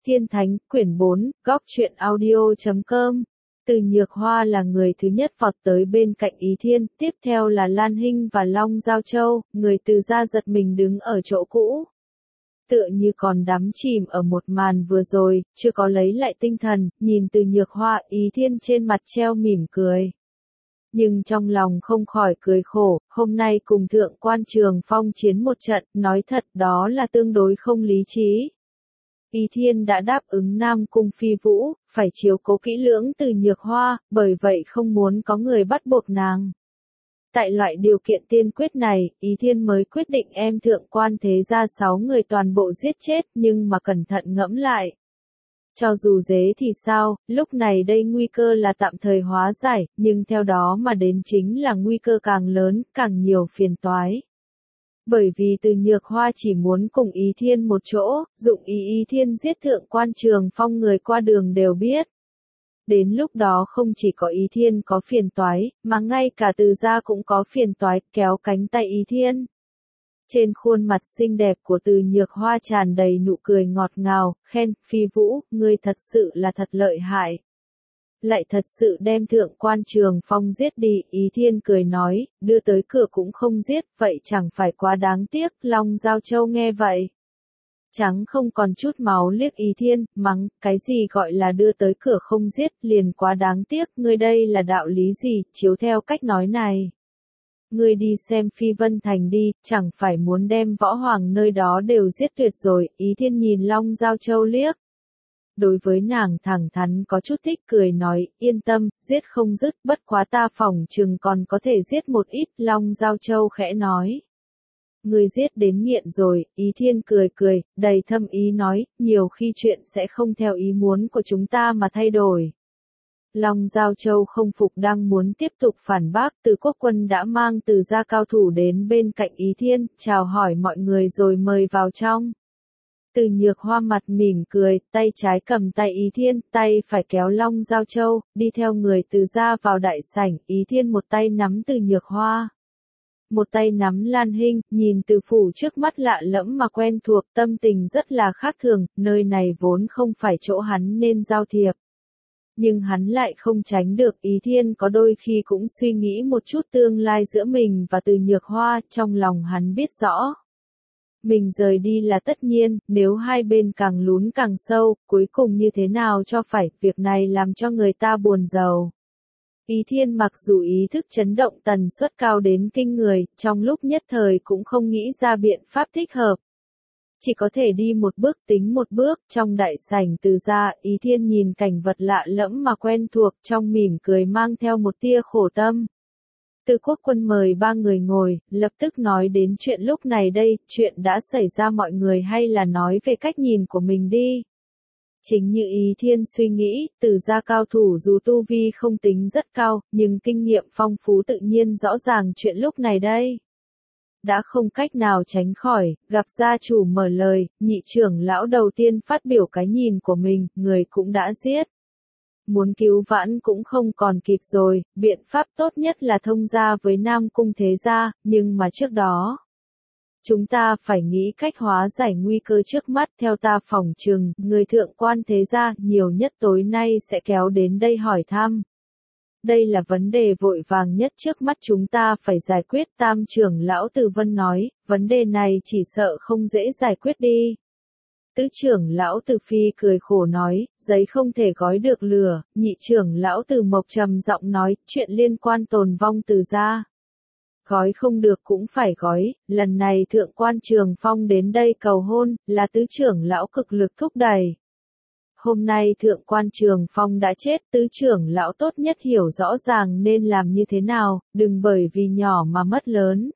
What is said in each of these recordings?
Thiên Thánh, quyển 4, góc truyện audio.com. Từ Nhược Hoa là người thứ nhất vọt tới bên cạnh Ý Thiên, tiếp theo là Lan Hinh và Long Giao Châu, người Từ gia giật mình đứng ở chỗ cũ. Tựa như còn đắm chìm ở một màn vừa rồi, chưa có lấy lại tinh thần, nhìn Từ Nhược Hoa, Ý Thiên trên mặt treo mỉm cười. Nhưng trong lòng không khỏi cười khổ, hôm nay cùng Thượng Quan Trường Phong chiến một trận, nói thật đó là tương đối không lý trí. Ý Thiên đã đáp ứng Nam Cung Phi Vũ, phải chiếu cố kỹ lưỡng Từ Nhược Hoa, bởi vậy không muốn có người bắt buộc nàng. Tại loại điều kiện tiên quyết này, Ý Thiên mới quyết định em Thượng Quan thế gia 6 người toàn bộ giết chết, nhưng mà cẩn thận ngẫm lại. Cho dù dế thì sao, lúc này đây nguy cơ là tạm thời hóa giải, nhưng theo đó mà đến chính là nguy cơ càng lớn, càng nhiều phiền toái. Bởi vì Từ Nhược Hoa chỉ muốn cùng Ý Thiên một chỗ, dụng Ý Thiên giết Thượng Quan Trường Phong người qua đường đều biết. Đến lúc đó không chỉ có Ý Thiên có phiền toái, mà ngay cả Từ gia cũng có phiền toái, kéo cánh tay Ý Thiên. Trên khuôn mặt xinh đẹp của Từ Nhược Hoa tràn đầy nụ cười ngọt ngào, khen, Phi Vũ, ngươi thật sự là thật lợi hại. Lại thật sự đem Thượng Quan Trường Phong giết đi, Ý Thiên cười nói, đưa tới cửa cũng không giết, vậy chẳng phải quá đáng tiếc, Long Giao Châu nghe vậy. Trắng không còn chút máu liếc Ý Thiên, mắng, cái gì gọi là đưa tới cửa không giết, liền quá đáng tiếc, ngươi đây là đạo lý gì, chiếu theo cách nói này. Ngươi đi xem Phi Vân Thành đi, chẳng phải muốn đem võ hoàng nơi đó đều giết tuyệt rồi, Ý Thiên nhìn Long Giao Châu liếc. Đối với nàng thẳng thắn có chút thích cười nói, yên tâm, giết không dứt, bất quá ta phỏng chừng còn có thể giết một ít, Long Giao Châu khẽ nói. Ngươi giết đến nghiện rồi, Ý Thiên cười cười, đầy thâm ý nói, nhiều khi chuyện sẽ không theo ý muốn của chúng ta mà thay đổi. Long Giao Châu không phục đang muốn tiếp tục phản bác, Từ Quốc Quân đã mang Từ gia cao thủ đến bên cạnh Ý Thiên, chào hỏi mọi người rồi mời vào trong. Từ Nhược Hoa mặt mỉm cười, tay trái cầm tay Ý Thiên, tay phải kéo Long Giao Châu, đi theo người Từ gia vào đại sảnh, Ý Thiên một tay nắm Từ Nhược Hoa. Một tay nắm Lan Hinh, nhìn Từ phủ trước mắt lạ lẫm mà quen thuộc, tâm tình rất là khác thường, nơi này vốn không phải chỗ hắn nên giao thiệp. Nhưng hắn lại không tránh được, Ý Thiên có đôi khi cũng suy nghĩ một chút tương lai giữa mình và Từ Nhược Hoa, trong lòng hắn biết rõ. Mình rời đi là tất nhiên, nếu hai bên càng lún càng sâu, cuối cùng như thế nào cho phải, việc này làm cho người ta buồn rầu. Ý Thiên mặc dù ý thức chấn động tần suất cao đến kinh người, trong lúc nhất thời cũng không nghĩ ra biện pháp thích hợp. Chỉ có thể đi một bước tính một bước, trong đại sảnh Từ gia, Ý Thiên nhìn cảnh vật lạ lẫm mà quen thuộc, trong mỉm cười mang theo một tia khổ tâm. Từ Quốc Quân mời ba người ngồi, lập tức nói đến chuyện lúc này đây, chuyện đã xảy ra mọi người hay là nói về cách nhìn của mình đi. Chính như Ý Thiên suy nghĩ, Từ gia cao thủ dù tu vi không tính rất cao, nhưng kinh nghiệm phong phú tự nhiên rõ ràng chuyện lúc này đây. Đã không cách nào tránh khỏi, gặp gia chủ mở lời, nhị trưởng lão đầu tiên phát biểu cái nhìn của mình, người cũng đã giết. Muốn cứu vãn cũng không còn kịp rồi, biện pháp tốt nhất là thông gia với Nam Cung thế gia, nhưng mà trước đó. Chúng ta phải nghĩ cách hóa giải nguy cơ trước mắt, theo ta phỏng chừng, người Thượng Quan thế gia nhiều nhất tối nay sẽ kéo đến đây hỏi thăm. Đây là vấn đề vội vàng nhất trước mắt chúng ta phải giải quyết, Tam trưởng lão Từ Vân nói, vấn đề này chỉ sợ không dễ giải quyết đi. Tứ trưởng lão Từ Phi cười khổ nói, giấy không thể gói được lửa, nhị trưởng lão Từ Mộc trầm giọng nói, chuyện liên quan tồn vong Từ gia. Gói không được cũng phải gói, lần này Thượng Quan Trường Phong đến đây cầu hôn, là tứ trưởng lão cực lực thúc đẩy. Hôm nay Thượng Quan Trường Phong đã chết, tứ trưởng lão tốt nhất hiểu rõ ràng nên làm như thế nào, đừng bởi vì nhỏ mà mất lớn.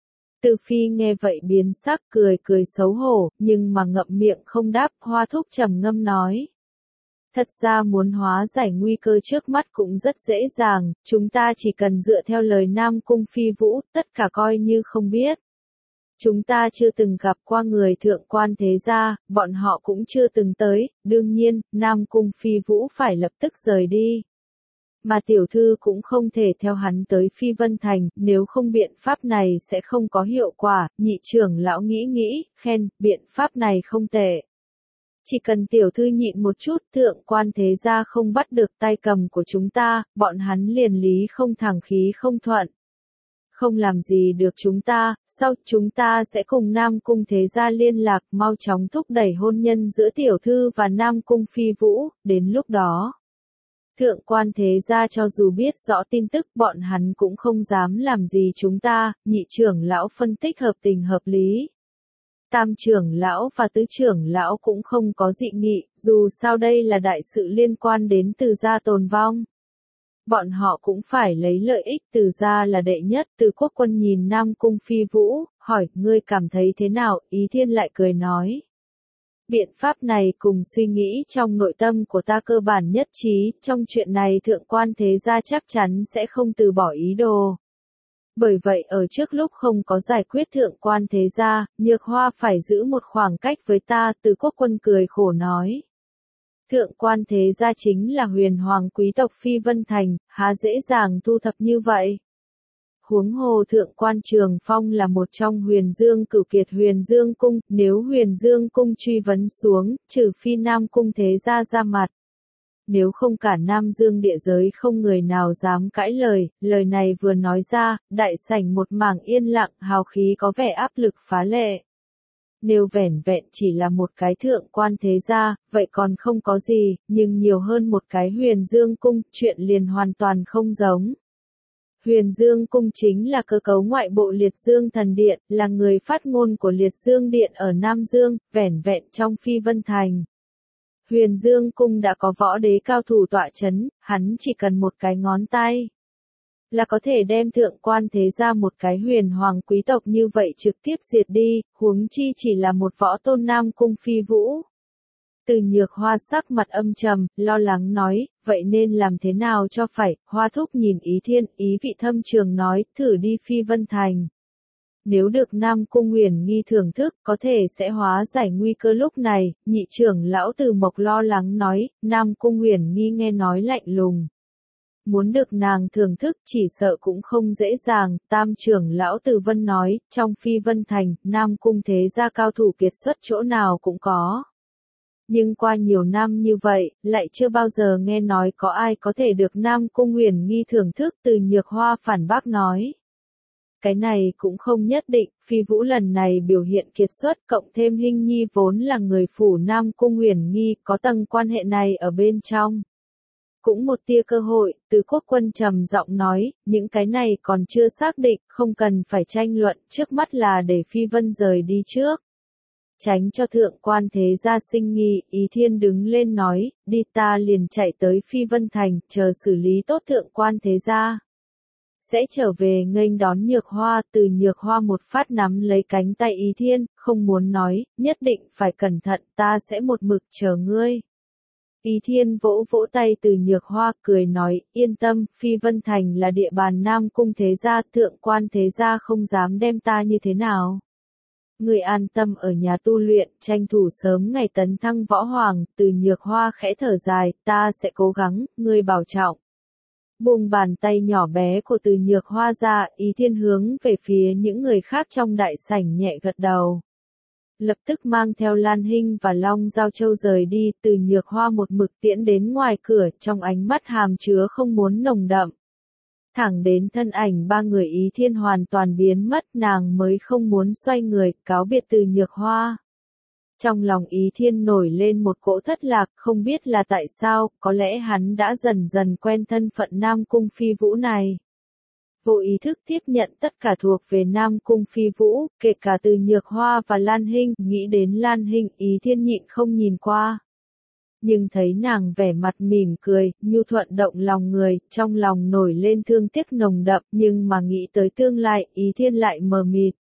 Từ Phi nghe vậy biến sắc cười cười xấu hổ, nhưng mà ngậm miệng không đáp, Hoa Thúc trầm ngâm nói. Thật ra muốn hóa giải nguy cơ trước mắt cũng rất dễ dàng, chúng ta chỉ cần dựa theo lời Nam Cung Phi Vũ, tất cả coi như không biết. Chúng ta chưa từng gặp qua người Thượng Quan thế gia, bọn họ cũng chưa từng tới, đương nhiên, Nam Cung Phi Vũ phải lập tức rời đi. Mà tiểu thư cũng không thể theo hắn tới Phi Vân Thành, nếu không biện pháp này sẽ không có hiệu quả, nhị trưởng lão nghĩ nghĩ, khen, biện pháp này không tệ. Chỉ cần tiểu thư nhịn một chút, thượng quan thế gia không bắt được tay cầm của chúng ta, bọn hắn liền lý không thẳng khí không thuận. Không làm gì được chúng ta, sau chúng ta sẽ cùng Nam Cung thế gia liên lạc, mau chóng thúc đẩy hôn nhân giữa tiểu thư và Nam Cung Phi Vũ, đến lúc đó. Thượng quan thế gia cho dù biết rõ tin tức bọn hắn cũng không dám làm gì chúng ta, nhị trưởng lão phân tích hợp tình hợp lý. Tam trưởng lão và tứ trưởng lão cũng không có dị nghị, dù sao đây là đại sự liên quan đến Từ gia tồn vong. Bọn họ cũng phải lấy lợi ích Từ gia là đệ nhất. Từ Quốc Quân nhìn Nam Cung Phi Vũ, hỏi, ngươi cảm thấy thế nào, Ý Thiên lại cười nói. Biện pháp này cùng suy nghĩ trong nội tâm của ta cơ bản nhất trí, trong chuyện này thượng quan thế gia chắc chắn sẽ không từ bỏ ý đồ. Bởi vậy ở trước lúc không có giải quyết thượng quan thế gia, Nhược Hoa phải giữ một khoảng cách với ta. Từ Quốc Quân cười khổ nói. Thượng quan thế gia chính là huyền hoàng quý tộc Phi Vân Thành, há dễ dàng thu thập như vậy. Huống hồ thượng quan Trường Phong là một trong Huyền Dương cửu kiệt Huyền Dương cung, nếu Huyền Dương cung truy vấn xuống, trừ phi Nam Cung thế gia ra mặt. Nếu không cả Nam Dương địa giới không người nào dám cãi lời này vừa nói ra, đại sảnh một mảng yên lặng, hào khí có vẻ áp lực phá lệ. Nếu vẻn vẹn chỉ là một cái thượng quan thế gia, vậy còn không có gì, nhưng nhiều hơn một cái Huyền Dương cung, chuyện liền hoàn toàn không giống. Huyền Dương cung chính là cơ cấu ngoại bộ Liệt Dương thần điện, là người phát ngôn của Liệt Dương điện ở Nam Dương, vẻn vẹn trong Phi Vân Thành. Huyền Dương cung đã có võ đế cao thủ tọa chấn, hắn chỉ cần một cái ngón tay là có thể đem thượng quan thế gia một cái huyền hoàng quý tộc như vậy trực tiếp diệt đi, huống chi chỉ là một võ tôn Nam Cung Phi Vũ. Từ Nhược Hoa sắc mặt âm trầm, lo lắng nói, vậy nên làm thế nào cho phải, Hoa thúc nhìn Ý Thiên, ý vị thâm trường nói, thử đi Phi Vân Thành. Nếu được Nam Cung Huyền Nghi thưởng thức, có thể sẽ hóa giải nguy cơ lúc này, nhị trưởng lão Từ Mộc lo lắng nói, Nam Cung Huyền Nghi nghe nói lạnh lùng. Muốn được nàng thưởng thức chỉ sợ cũng không dễ dàng, tam trưởng lão Từ Vân nói, trong Phi Vân Thành, Nam Cung thế gia cao thủ kiệt xuất chỗ nào cũng có. Nhưng qua nhiều năm như vậy, lại chưa bao giờ nghe nói có ai có thể được Nam Cung Huyền Nghi thưởng thức. Từ Nhược Hoa phản bác nói. Cái này cũng không nhất định, Phi Vũ lần này biểu hiện kiệt xuất, cộng thêm Hinh Nhi vốn là người phủ Nam Cung Huyền Nghi, có tầng quan hệ này ở bên trong. Cũng một tia cơ hội, Từ Quốc Quân trầm giọng nói, những cái này còn chưa xác định, không cần phải tranh luận, trước mắt là để Phi Vân rời đi trước. Tránh cho thượng quan thế gia sinh nghi, Ý Thiên đứng lên nói, đi ta liền chạy tới Phi Vân Thành, chờ xử lý tốt thượng quan thế gia. Sẽ trở về nghênh đón Nhược Hoa. Từ Nhược Hoa một phát nắm lấy cánh tay Ý Thiên, không muốn nói, nhất định phải cẩn thận, ta sẽ một mực chờ ngươi. Ý Thiên vỗ vỗ tay Từ Nhược Hoa, cười nói, yên tâm, Phi Vân Thành là địa bàn Nam Cung thế gia, thượng quan thế gia không dám đem ta như thế nào. Người an tâm ở nhà tu luyện, tranh thủ sớm ngày tấn thăng võ hoàng. Từ Nhược Hoa khẽ thở dài, ta sẽ cố gắng, ngươi bảo trọng. Buông bàn tay nhỏ bé của Từ Nhược Hoa ra, Ý Thiên hướng về phía những người khác trong đại sảnh nhẹ gật đầu. Lập tức mang theo Lan Hinh và Long Giao Châu rời đi. Từ Nhược Hoa một mực tiễn đến ngoài cửa, trong ánh mắt hàm chứa không muốn nồng đậm. Thẳng đến thân ảnh ba người Ý Thiên hoàn toàn biến mất, nàng mới không muốn xoay người, cáo biệt Từ Nhược Hoa. Trong lòng Ý Thiên nổi lên một cỗ thất lạc, không biết là tại sao, có lẽ hắn đã dần dần quen thân phận Nam Cung Phi Vũ này. Vô ý thức tiếp nhận tất cả thuộc về Nam Cung Phi Vũ, kể cả Từ Nhược Hoa và Lan Hinh, nghĩ đến Lan Hinh, Ý Thiên nhịn không nhìn qua. Nhưng thấy nàng vẻ mặt mỉm cười, nhu thuận động lòng người, trong lòng nổi lên thương tiếc nồng đậm, nhưng mà nghĩ tới tương lai, Ý Thiên lại mờ mịt.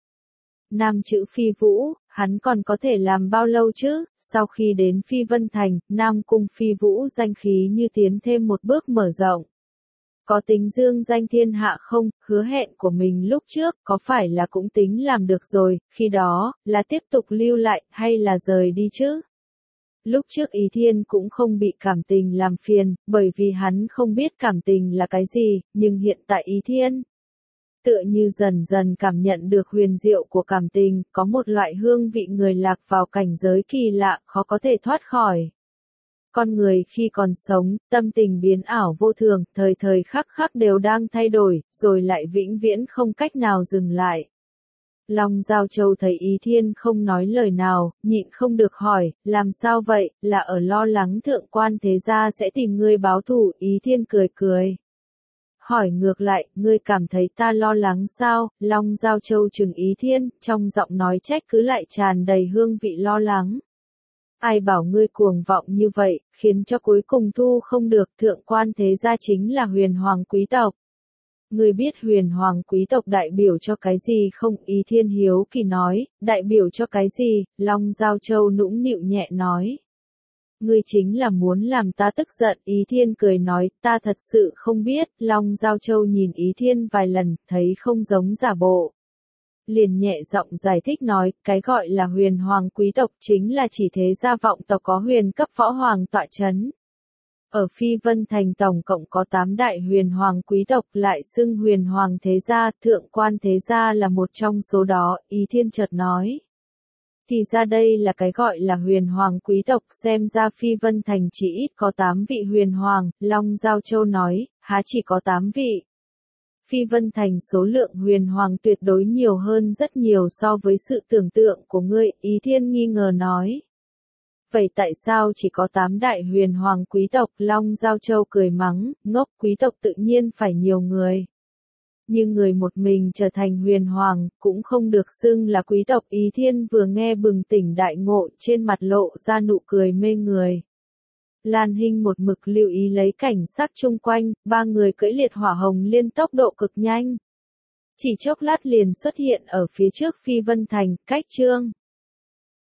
Nam chữ Phi Vũ, hắn còn có thể làm bao lâu chứ? Sau khi đến Phi Vân Thành, Nam Cung Phi Vũ danh khí như tiến thêm một bước mở rộng. Có tính dương danh thiên hạ không? Hứa hẹn của mình lúc trước, có phải là cũng tính làm được rồi, khi đó, là tiếp tục lưu lại, hay là rời đi chứ? Lúc trước Ý Thiên cũng không bị cảm tình làm phiền, bởi vì hắn không biết cảm tình là cái gì, nhưng hiện tại Ý Thiên Tựa như dần dần cảm nhận được huyền diệu của cảm tình, có một loại hương vị người lạc vào cảnh giới kỳ lạ, khó có thể thoát khỏi. Con người khi còn sống, tâm tình biến ảo vô thường, thời thời khắc khắc đều đang thay đổi, rồi lại vĩnh viễn không cách nào dừng lại. Long Giao Châu thấy Ý Thiên không nói lời nào, nhịn không được hỏi, làm sao vậy, là ở lo lắng thượng quan thế gia sẽ tìm ngươi báo thù. Ý Thiên cười cười. Hỏi ngược lại, ngươi cảm thấy ta lo lắng sao? Long Giao Châu trừng Ý Thiên, trong giọng nói trách cứ lại tràn đầy hương vị lo lắng. Ai bảo ngươi cuồng vọng như vậy, khiến cho cuối cùng thu không được. Thượng quan thế gia chính là huyền hoàng quý tộc. Ngươi biết huyền hoàng quý tộc đại biểu cho cái gì không? Ý Thiên hiếu kỳ nói, đại biểu cho cái gì? Long Giao Châu nũng nịu nhẹ nói. Ngươi chính là muốn làm ta tức giận. Ý Thiên cười nói, ta thật sự không biết. Long Giao Châu nhìn Ý Thiên vài lần, thấy không giống giả bộ. Liền nhẹ giọng giải thích nói, cái gọi là huyền hoàng quý tộc chính là chỉ thế gia vọng tộc có huyền cấp võ hoàng tọa chấn. Ở Phi Vân Thành tổng cộng có 8 đại huyền hoàng quý tộc, lại xưng huyền hoàng thế gia, thượng quan thế gia là một trong số đó. Ý Thiên chợt nói. Thì ra đây là cái gọi là huyền hoàng quý tộc, xem ra Phi Vân Thành chỉ ít có 8 vị huyền hoàng. Long Giao Châu nói, há chỉ có 8 vị. Phi Vân Thành số lượng huyền hoàng tuyệt đối nhiều hơn rất nhiều so với sự tưởng tượng của ngươi. Ý Thiên nghi ngờ nói. Vậy tại sao chỉ có 8 đại huyền hoàng quý tộc? Long Giao Châu cười mắng, ngốc, quý tộc tự nhiên phải nhiều người. Nhưng người một mình trở thành huyền hoàng, cũng không được xưng là quý tộc. Ý Thiên vừa nghe bừng tỉnh đại ngộ, trên mặt lộ ra nụ cười mê người. Lan Hinh một mực lưu ý lấy cảnh sắc chung quanh, ba người cưỡi liệt hỏa hồng liên tốc độ cực nhanh. Chỉ chốc lát liền xuất hiện ở phía trước Phi Vân Thành, cách chương